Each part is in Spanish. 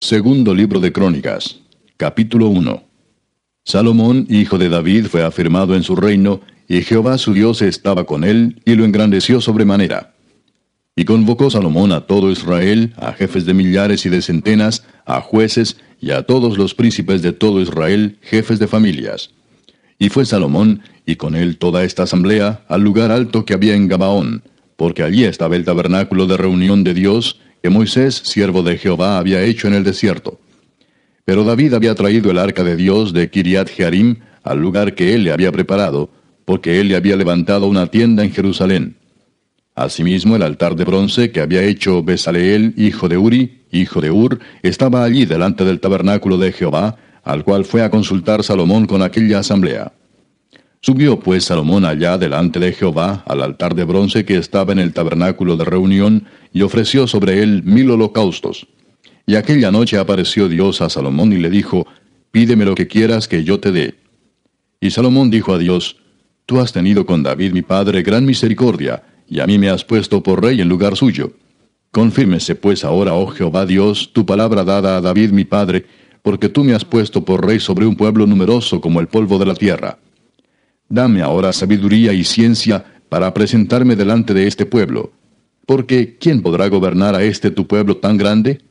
Segundo libro de Crónicas, capítulo 1. Salomón, hijo de David, fue afirmado en su reino, y Jehová su Dios estaba con él, y lo engrandeció sobremanera. Y convocó Salomón a todo Israel, a jefes de millares y de centenas, a jueces, y a todos los príncipes de todo Israel, jefes de familias. Y fue Salomón, y con él toda esta asamblea, al lugar alto que había en Gabaón, porque allí estaba el tabernáculo de reunión de Dios, que Moisés, siervo de Jehová, había hecho en el desierto. Pero David había traído el arca de Dios de Kiriat Jearim al lugar que él le había preparado, porque él le había levantado una tienda en Jerusalén. Asimismo, el altar de bronce que había hecho Besaleel, hijo de Uri, hijo de Ur, estaba allí delante del tabernáculo de Jehová, al cual fue a consultar Salomón con aquella asamblea. Subió pues Salomón allá delante de Jehová al altar de bronce que estaba en el tabernáculo de reunión, y ofreció sobre él 1000 holocaustos. Y aquella noche apareció Dios a Salomón y le dijo: Pídeme lo que quieras que yo te dé. Y Salomón dijo a Dios: Tú has tenido con David mi padre gran misericordia, y a mí me has puesto por rey en lugar suyo. Confírmese pues ahora, oh Jehová Dios, tu palabra dada a David mi padre, porque tú me has puesto por rey sobre un pueblo numeroso como el polvo de la tierra. Dame ahora sabiduría y ciencia para presentarme delante de este pueblo, porque ¿quién podrá gobernar a este tu pueblo tan grande?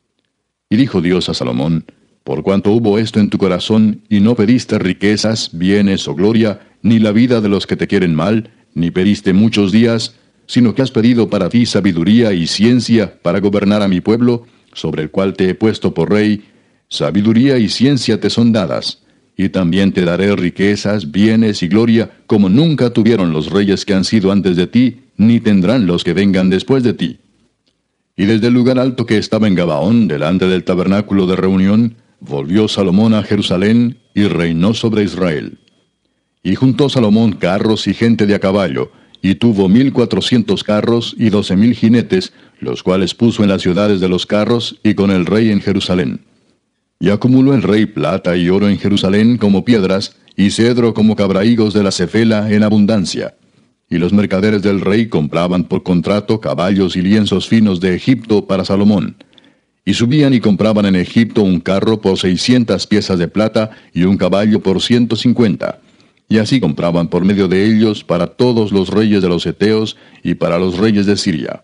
Y dijo Dios a Salomón: Por cuanto hubo esto en tu corazón, y no pediste riquezas, bienes o gloria, ni la vida de los que te quieren mal, ni pediste muchos días, sino que has pedido para ti sabiduría y ciencia para gobernar a mi pueblo, sobre el cual te he puesto por rey, sabiduría y ciencia te son dadas. Y también te daré riquezas, bienes y gloria, como nunca tuvieron los reyes que han sido antes de ti, ni tendrán los que vengan después de ti. Y desde el lugar alto que estaba en Gabaón, delante del tabernáculo de reunión, volvió Salomón a Jerusalén, y reinó sobre Israel. Y juntó Salomón carros y gente de a caballo, y tuvo 1400 carros y 12,000 jinetes, los cuales puso en las ciudades de los carros, y con el rey en Jerusalén. Y acumuló el rey plata y oro en Jerusalén como piedras, y cedro como cabrahigos de la Cefela en abundancia. Y los mercaderes del rey compraban por contrato caballos y lienzos finos de Egipto para Salomón. Y subían y compraban en Egipto un carro por 600 piezas de plata, y un caballo por 150. Y así compraban por medio de ellos para todos los reyes de los heteos, y para los reyes de Siria.